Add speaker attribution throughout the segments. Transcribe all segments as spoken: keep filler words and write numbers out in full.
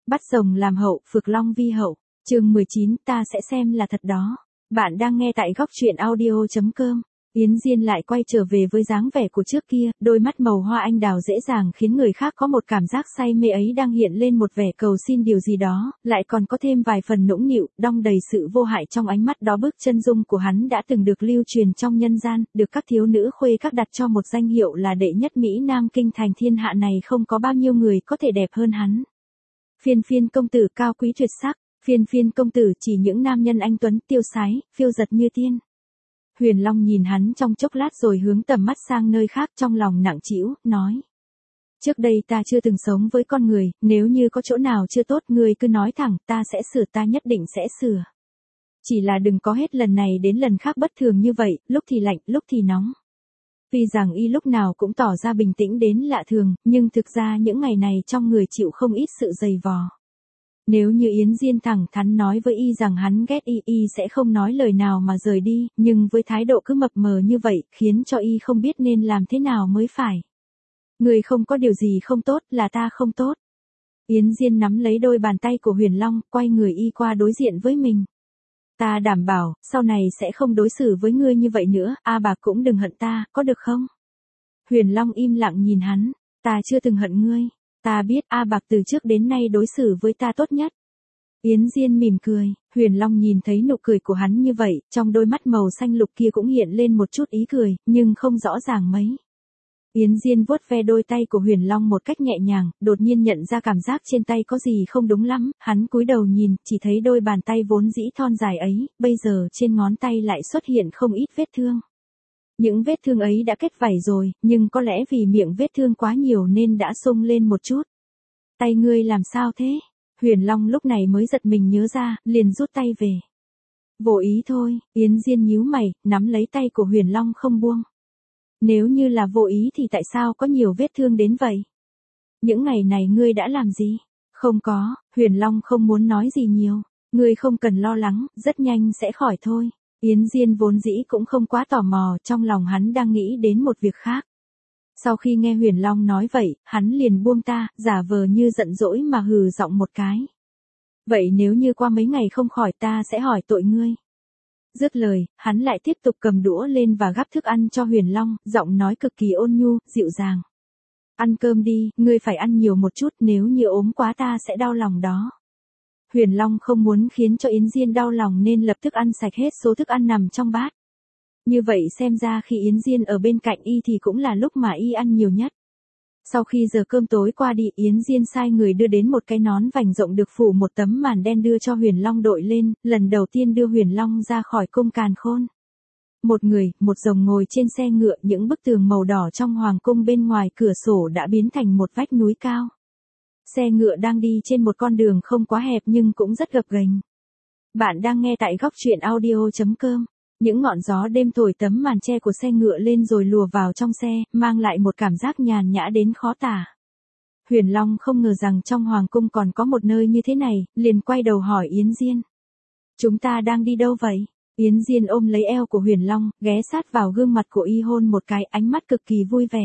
Speaker 1: Bắt rồng làm hậu, phược long vi hậu. Chương mười chín, ta sẽ xem là thật đó. Bạn đang nghe tại góc truyện audio chấm com. Yến Diên lại quay trở về với dáng vẻ của trước kia, đôi mắt màu hoa anh đào dễ dàng khiến người khác có một cảm giác say mê ấy đang hiện lên một vẻ cầu xin điều gì đó, lại còn có thêm vài phần nũng nịu, đong đầy sự vô hại trong ánh mắt đó. Bức chân dung của hắn đã từng được lưu truyền trong nhân gian, được các thiếu nữ khuê các đặt cho một danh hiệu là đệ nhất Mỹ Nam kinh thành, thiên hạ này không có bao nhiêu người có thể đẹp hơn hắn. Phiên phiên công tử cao quý tuyệt sắc, phiên phiên công tử chỉ những nam nhân anh tuấn tiêu sái, phiêu giật như tiên. Huyền Long nhìn hắn trong chốc lát rồi hướng tầm mắt sang nơi khác, trong lòng nặng trĩu, nói. Trước đây ta chưa từng sống với con người, nếu như có chỗ nào chưa tốt ngươi cứ nói thẳng, ta sẽ sửa, ta nhất định sẽ sửa. Chỉ là đừng có hết lần này đến lần khác bất thường như vậy, lúc thì lạnh, lúc thì nóng. Vì rằng y lúc nào cũng tỏ ra bình tĩnh đến lạ thường, nhưng thực ra những ngày này trong người chịu không ít sự dày vò. Nếu như Yến Diên thẳng thắn nói với y rằng hắn ghét y, y sẽ không nói lời nào mà rời đi, nhưng với thái độ cứ mập mờ như vậy, khiến cho y không biết nên làm thế nào mới phải. Người không có điều gì không tốt, là ta không tốt. Yến Diên nắm lấy đôi bàn tay của Huyền Long, quay người y qua đối diện với mình. Ta đảm bảo, sau này sẽ không đối xử với ngươi như vậy nữa, A Bạc cũng đừng hận ta, có được không? Huyền Long im lặng nhìn hắn, ta chưa từng hận ngươi. Ta biết A Bạc từ trước đến nay đối xử với ta tốt nhất. Yến Diên mỉm cười, Huyền Long nhìn thấy nụ cười của hắn như vậy, trong đôi mắt màu xanh lục kia cũng hiện lên một chút ý cười, nhưng không rõ ràng mấy. Yến Diên vuốt ve đôi tay của Huyền Long một cách nhẹ nhàng, đột nhiên nhận ra cảm giác trên tay có gì không đúng lắm, hắn cúi đầu nhìn, chỉ thấy đôi bàn tay vốn dĩ thon dài ấy, bây giờ trên ngón tay lại xuất hiện không ít vết thương. Những vết thương ấy đã kết vảy rồi, nhưng có lẽ vì miệng vết thương quá nhiều nên đã sung lên một chút. Tay ngươi làm sao thế? Huyền Long lúc này mới giật mình nhớ ra, liền rút tay về. Vô ý thôi, Yến Diên nhíu mày, nắm lấy tay của Huyền Long không buông. Nếu như là vô ý thì tại sao có nhiều vết thương đến vậy? Những ngày này ngươi đã làm gì? Không có, Huyền Long không muốn nói gì nhiều. Ngươi không cần lo lắng, rất nhanh sẽ khỏi thôi. Yến Diên vốn dĩ cũng không quá tò mò, trong lòng hắn đang nghĩ đến một việc khác. Sau khi nghe Huyền Long nói vậy, hắn liền buông ta, giả vờ như giận dỗi mà hừ giọng một cái. Vậy nếu như qua mấy ngày không khỏi ta sẽ hỏi tội ngươi. Dứt lời, hắn lại tiếp tục cầm đũa lên và gắp thức ăn cho Huyền Long, giọng nói cực kỳ ôn nhu, dịu dàng. Ăn cơm đi, ngươi phải ăn nhiều một chút, nếu như ốm quá ta sẽ đau lòng đó. Huyền Long không muốn khiến cho Yến Diên đau lòng nên lập tức ăn sạch hết số thức ăn nằm trong bát. Như vậy xem ra khi Yến Diên ở bên cạnh y thì cũng là lúc mà y ăn nhiều nhất. Sau khi giờ cơm tối qua đi, Yến Diên sai người đưa đến một cái nón vành rộng được phủ một tấm màn đen đưa cho Huyền Long đội lên, lần đầu tiên đưa Huyền Long ra khỏi cung Càn Khôn. Một người, một rồng ngồi trên xe ngựa, những bức tường màu đỏ trong hoàng cung bên ngoài cửa sổ đã biến thành một vách núi cao. Xe ngựa đang đi trên một con đường không quá hẹp nhưng cũng rất gập ghềnh. Bạn đang nghe tại góc truyện audio chấm com. Những ngọn gió đêm thổi tấm màn che của xe ngựa lên rồi lùa vào trong xe, mang lại một cảm giác nhàn nhã đến khó tả. Huyền Long không ngờ rằng trong hoàng cung còn có một nơi như thế này, liền quay đầu hỏi Yến Diên. Chúng ta đang đi đâu vậy? Yến Diên ôm lấy eo của Huyền Long, ghé sát vào gương mặt của y hôn một cái, ánh mắt cực kỳ vui vẻ.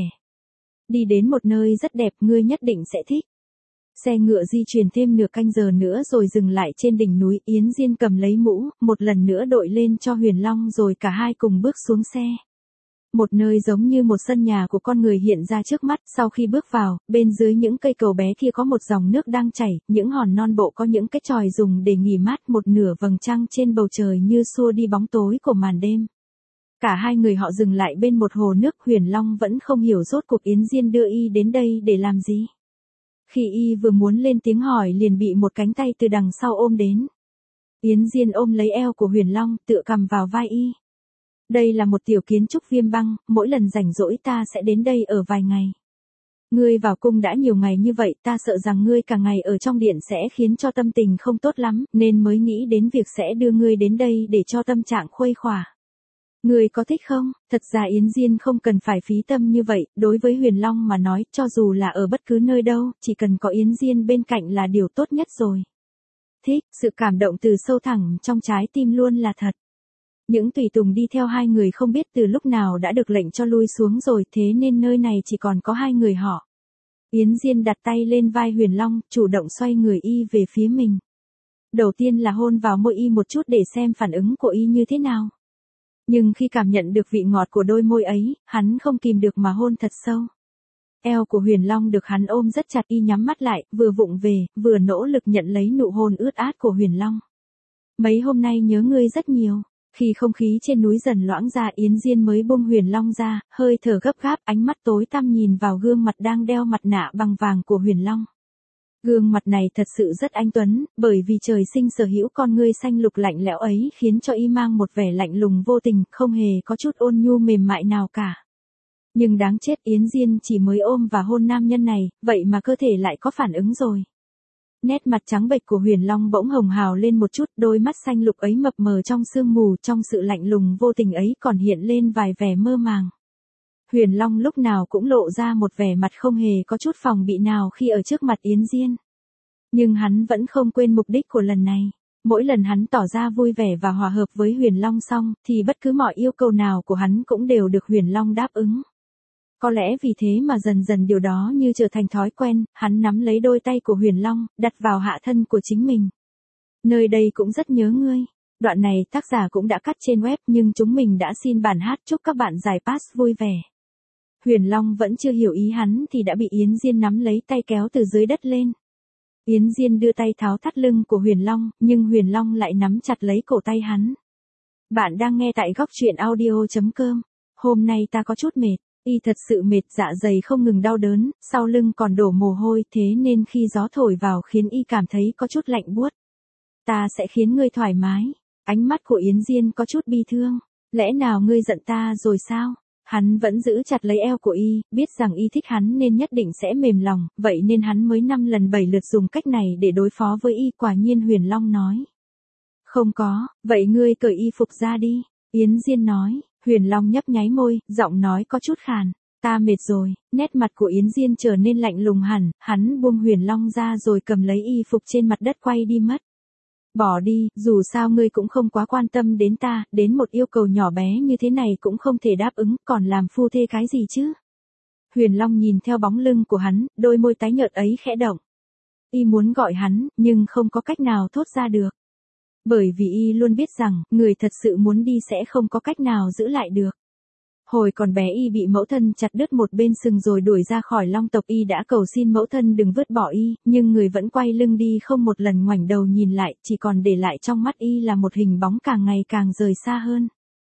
Speaker 1: Đi đến một nơi rất đẹp, ngươi nhất định sẽ thích. Xe ngựa di chuyển thêm nửa canh giờ nữa rồi dừng lại trên đỉnh núi, Yến Diên cầm lấy mũ, một lần nữa đội lên cho Huyền Long rồi cả hai cùng bước xuống xe. Một nơi giống như một sân nhà của con người hiện ra trước mắt, sau khi bước vào, bên dưới những cây cầu bé kia có một dòng nước đang chảy, những hòn non bộ có những cái chòi dùng để nghỉ mát, một nửa vầng trăng trên bầu trời như xua đi bóng tối của màn đêm. Cả hai người họ dừng lại bên một hồ nước, Huyền Long vẫn không hiểu rốt cuộc Yến Diên đưa y đến đây để làm gì. Khi y vừa muốn lên tiếng hỏi liền bị một cánh tay từ đằng sau ôm đến. Yến Diên ôm lấy eo của Huyền Long, tựa cằm vào vai y. Đây là một tiểu kiến trúc Viêm Băng, mỗi lần rảnh rỗi ta sẽ đến đây ở vài ngày. Ngươi vào cung đã nhiều ngày như vậy, ta sợ rằng ngươi cả ngày ở trong điện sẽ khiến cho tâm tình không tốt lắm, nên mới nghĩ đến việc sẽ đưa ngươi đến đây để cho tâm trạng khuây khỏa. Ngươi có thích không? Thật ra Yến Diên không cần phải phí tâm như vậy, đối với Huyền Long mà nói, cho dù là ở bất cứ nơi đâu, chỉ cần có Yến Diên bên cạnh là điều tốt nhất rồi. Thích, sự cảm động từ sâu thẳm trong trái tim luôn là thật. Những tùy tùng đi theo hai người không biết từ lúc nào đã được lệnh cho lui xuống rồi, thế nên nơi này chỉ còn có hai người họ. Yến Diên đặt tay lên vai Huyền Long, chủ động xoay người y về phía mình. Đầu tiên là hôn vào môi y một chút để xem phản ứng của y như thế nào. Nhưng khi cảm nhận được vị ngọt của đôi môi ấy, hắn không kìm được mà hôn thật sâu. Eo của Huyền Long được hắn ôm rất chặt, y nhắm mắt lại, vừa vụng về, vừa nỗ lực nhận lấy nụ hôn ướt át của Huyền Long. Mấy hôm nay nhớ ngươi rất nhiều. Khi không khí trên núi dần loãng ra, Yến Diên mới buông Huyền Long ra, hơi thở gấp gáp, ánh mắt tối tăm nhìn vào gương mặt đang đeo mặt nạ bằng vàng của Huyền Long. Gương mặt này thật sự rất anh tuấn, bởi vì trời sinh sở hữu con ngươi xanh lục lạnh lẽo ấy khiến cho y mang một vẻ lạnh lùng vô tình, không hề có chút ôn nhu mềm mại nào cả. Nhưng đáng chết, Yến Diên chỉ mới ôm và hôn nam nhân này, vậy mà cơ thể lại có phản ứng rồi. Nét mặt trắng bệch của Huyền Long bỗng hồng hào lên một chút, đôi mắt xanh lục ấy mập mờ trong sương mù, trong sự lạnh lùng vô tình ấy còn hiện lên vài vẻ mơ màng. Huyền Long lúc nào cũng lộ ra một vẻ mặt không hề có chút phòng bị nào khi ở trước mặt Yến Diên. Nhưng hắn vẫn không quên mục đích của lần này. Mỗi lần hắn tỏ ra vui vẻ và hòa hợp với Huyền Long xong, thì bất cứ mọi yêu cầu nào của hắn cũng đều được Huyền Long đáp ứng. Có lẽ vì thế mà dần dần điều đó như trở thành thói quen, hắn nắm lấy đôi tay của Huyền Long, đặt vào hạ thân của chính mình. Nơi đây cũng rất nhớ ngươi. Đoạn này tác giả cũng đã cắt trên web nhưng chúng mình đã xin bản hát, chúc các bạn giải pass vui vẻ. Huyền Long vẫn chưa hiểu ý hắn thì đã bị Yến Diên nắm lấy tay kéo từ dưới đất lên. Yến Diên đưa tay tháo thắt lưng của Huyền Long, nhưng Huyền Long lại nắm chặt lấy cổ tay hắn. Bạn đang nghe tại góc truyện audio chấm com. Hôm nay ta có chút mệt. Y thật sự mệt, dạ dày không ngừng đau đớn, sau lưng còn đổ mồ hôi, thế nên khi gió thổi vào khiến y cảm thấy có chút lạnh buốt. Ta sẽ khiến ngươi thoải mái. Ánh mắt của Yến Diên có chút bi thương. Lẽ nào ngươi giận ta rồi sao? Hắn vẫn giữ chặt lấy eo của y, biết rằng y thích hắn nên nhất định sẽ mềm lòng, vậy nên hắn mới năm lần bảy lượt dùng cách này để đối phó với y. Quả nhiên Huyền Long nói. Không có, vậy ngươi cởi y phục ra đi. Yến Diên nói. Huyền Long nhấp nháy môi, giọng nói có chút khàn. Ta mệt rồi. Nét mặt của Yến Diên trở nên lạnh lùng hẳn, hắn buông Huyền Long ra rồi cầm lấy y phục trên mặt đất quay đi mất. Bỏ đi, dù sao ngươi cũng không quá quan tâm đến ta, đến một yêu cầu nhỏ bé như thế này cũng không thể đáp ứng, còn làm phu thê cái gì chứ? Huyền Long nhìn theo bóng lưng của hắn, đôi môi tái nhợt ấy khẽ động. Y muốn gọi hắn, nhưng không có cách nào thốt ra được. Bởi vì y luôn biết rằng, người thật sự muốn đi sẽ không có cách nào giữ lại được. Hồi còn bé y bị mẫu thân chặt đứt một bên sừng rồi đuổi ra khỏi Long tộc, y đã cầu xin mẫu thân đừng vứt bỏ y, nhưng người vẫn quay lưng đi không một lần ngoảnh đầu nhìn lại, chỉ còn để lại trong mắt y là một hình bóng càng ngày càng rời xa hơn.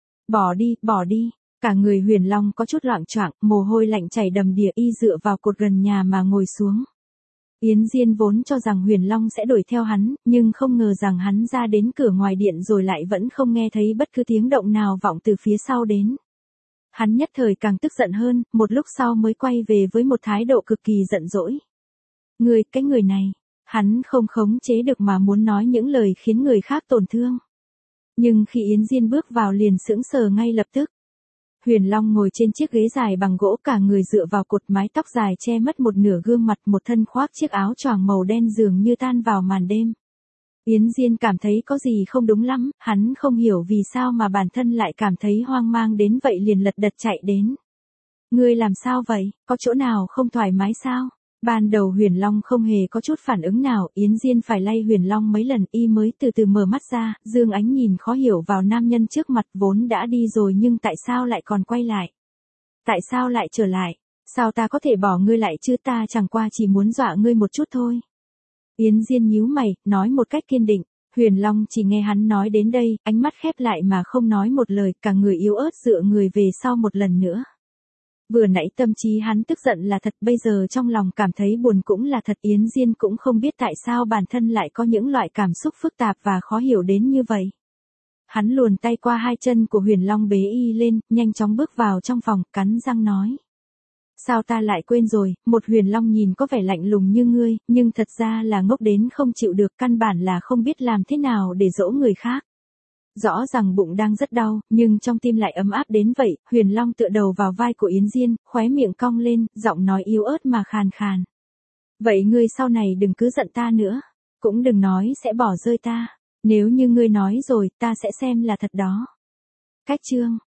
Speaker 1: Bỏ đi, bỏ đi. Cả người Huyền Long có chút loạng choạng, mồ hôi lạnh chảy đầm đìa, y dựa vào cột gần nhà mà ngồi xuống. Yến Diên vốn cho rằng Huyền Long sẽ đuổi theo hắn, nhưng không ngờ rằng hắn ra đến cửa ngoài điện rồi lại vẫn không nghe thấy bất cứ tiếng động nào vọng từ phía sau đến. Hắn nhất thời càng tức giận hơn, một lúc sau mới quay về với một thái độ cực kỳ giận dỗi. Người, cái người này, hắn không khống chế được mà muốn nói những lời khiến người khác tổn thương. Nhưng khi Yến Diên bước vào liền sững sờ ngay lập tức. Huyền Long ngồi trên chiếc ghế dài bằng gỗ, cả người dựa vào cột, mái tóc dài che mất một nửa gương mặt, một thân khoác chiếc áo choàng màu đen dường như tan vào màn đêm. Yến Diên cảm thấy có gì không đúng lắm, hắn không hiểu vì sao mà bản thân lại cảm thấy hoang mang đến vậy liền lật đật chạy đến. Ngươi làm sao vậy, có chỗ nào không thoải mái sao? Ban đầu Huyền Long không hề có chút phản ứng nào, Yến Diên phải lay Huyền Long mấy lần y mới từ từ mở mắt ra, dương ánh nhìn khó hiểu vào nam nhân trước mặt, vốn đã đi rồi nhưng tại sao lại còn quay lại? Tại sao lại trở lại? Sao ta có thể bỏ ngươi lại chứ, ta chẳng qua chỉ muốn dọa ngươi một chút thôi. Yến Diên nhíu mày, nói một cách kiên định. Huyền Long chỉ nghe hắn nói đến đây, ánh mắt khép lại mà không nói một lời, cả người yếu ớt dựa người về sau một lần nữa. Vừa nãy tâm trí hắn tức giận là thật, bây giờ trong lòng cảm thấy buồn cũng là thật. Yến Diên cũng không biết tại sao bản thân lại có những loại cảm xúc phức tạp và khó hiểu đến như vậy. Hắn luồn tay qua hai chân của Huyền Long bế y lên, nhanh chóng bước vào trong phòng, cắn răng nói. Sao ta lại quên rồi, một Huyền Long nhìn có vẻ lạnh lùng như ngươi, nhưng thật ra là ngốc đến không chịu được, căn bản là không biết làm thế nào để dỗ người khác. Rõ ràng bụng đang rất đau, nhưng trong tim lại ấm áp đến vậy. Huyền Long tựa đầu vào vai của Yến Diên, khóe miệng cong lên, giọng nói yếu ớt mà khàn khàn. Vậy ngươi sau này đừng cứ giận ta nữa, cũng đừng nói sẽ bỏ rơi ta. Nếu như ngươi nói rồi, ta sẽ xem là thật đó. Cách chương